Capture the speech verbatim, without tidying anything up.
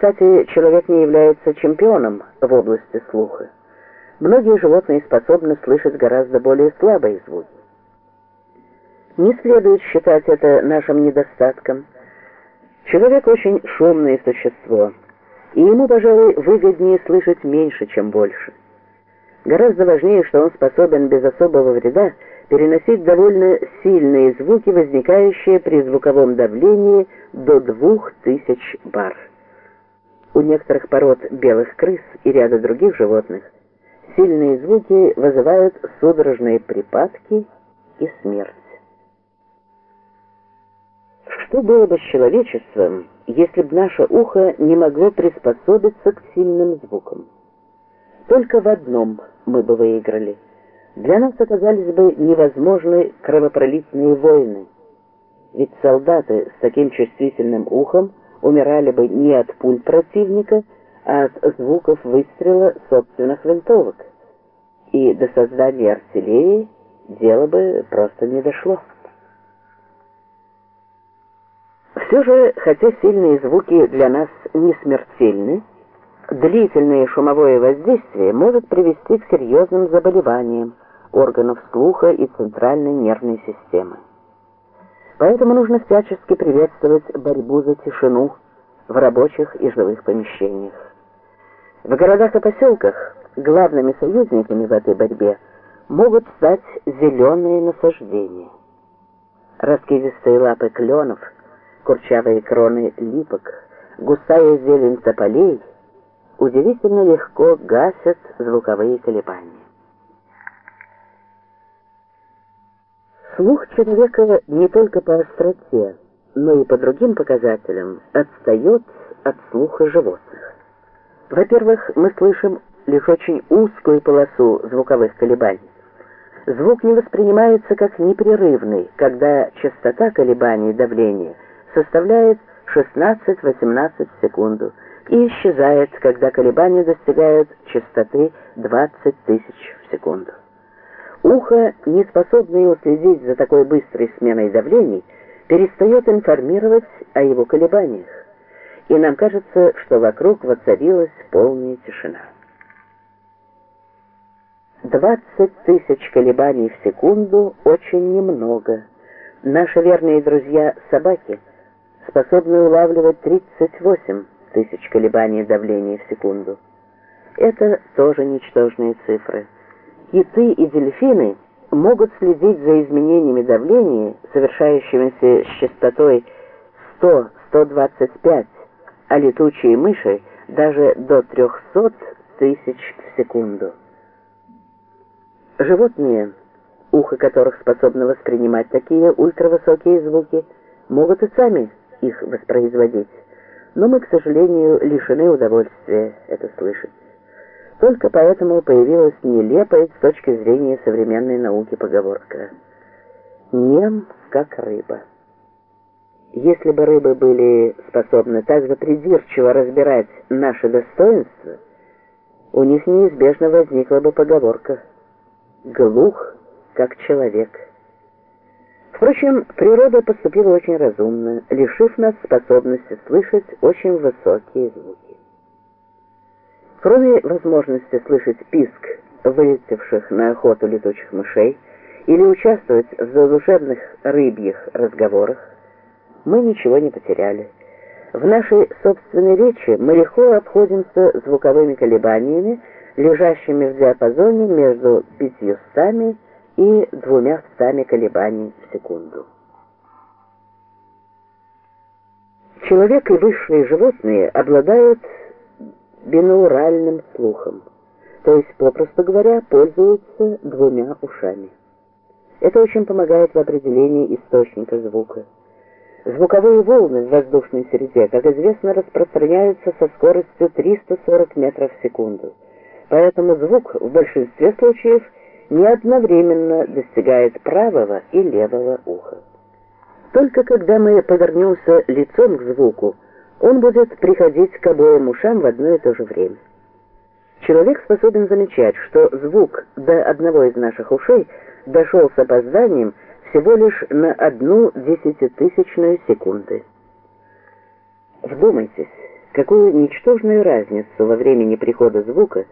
Кстати, человек не является чемпионом в области слуха. Многие животные способны слышать гораздо более слабые звуки. Не следует считать это нашим недостатком. Человек очень шумное существо, и ему, пожалуй, выгоднее слышать меньше, чем больше. Гораздо важнее, что он способен без особого вреда переносить довольно сильные звуки, возникающие при звуковом давлении до двух тысяч бар. У некоторых пород белых крыс и ряда других животных сильные звуки вызывают судорожные припадки и смерть. Что было бы с человечеством, если бы наше ухо не могло приспособиться к сильным звукам? Только в одном мы бы выиграли. Для нас оказались бы невозможны кровопролитные войны. Ведь солдаты с таким чувствительным ухом умирали бы не от пуль противника, а от звуков выстрела собственных винтовок. И до создания артиллерии дело бы просто не дошло. Все же, хотя сильные звуки для нас не смертельны, длительное шумовое воздействие может привести к серьезным заболеваниям органов слуха и центральной нервной системы. Поэтому нужно всячески приветствовать борьбу за тишину в рабочих и жилых помещениях. В городах и поселках главными союзниками в этой борьбе могут стать зеленые насаждения. Раскидистые лапы кленов, курчавые кроны липок, густая зелень тополей удивительно легко гасят звуковые колебания. Слух человека не только по остроте, но и по другим показателям отстает от слуха животных. Во-первых, мы слышим лишь очень узкую полосу звуковых колебаний. Звук не воспринимается как непрерывный, когда частота колебаний давления составляет шестнадцать-восемнадцать в секунду и исчезает, когда колебания достигают частоты двадцать тысяч в секунду. Ухо, не способное уследить за такой быстрой сменой давлений, перестает информировать о его колебаниях, и нам кажется, что вокруг воцарилась полная тишина. двадцать тысяч колебаний в секунду очень немного. Наши верные друзья собаки способны улавливать тридцать восемь тысяч колебаний давления в секунду. Это тоже ничтожные цифры. Киты и дельфины могут следить за изменениями давления, совершающимися с частотой сто — сто двадцать пять, а летучие мыши даже до трехсот тысяч в секунду. Животные, ухо которых способно воспринимать такие ультравысокие звуки, могут и сами их воспроизводить, но мы, к сожалению, лишены удовольствия это слышать. Только поэтому появилась нелепая с точки зрения современной науки поговорка «нем, как рыба». Если бы рыбы были способны так же придирчиво разбирать наши достоинства, у них неизбежно возникла бы поговорка «глух, как человек». Впрочем, природа поступила очень разумно, лишив нас способности слышать очень высокие звуки. Кроме возможности слышать писк вылетевших на охоту летучих мышей или участвовать в задушевных рыбьих разговорах, мы ничего не потеряли. В нашей собственной речи мы легко обходимся звуковыми колебаниями, лежащими в диапазоне между пятьюстами и двумястами колебаний в секунду. Человек и высшие животные обладают бинауральным слухом, то есть, попросту говоря, пользуются двумя ушами. Это очень помогает в определении источника звука. Звуковые волны в воздушной среде, как известно, распространяются со скоростью триста сорок метров в секунду, поэтому звук в большинстве случаев не одновременно достигает правого и левого уха. Только когда мы повернемся лицом к звуку, он будет приходить к обоим ушам в одно и то же время. Человек способен замечать, что звук до одного из наших ушей дошел с опозданием всего лишь на одну десятитысячную секунды. Вдумайтесь, какую ничтожную разницу во времени прихода звука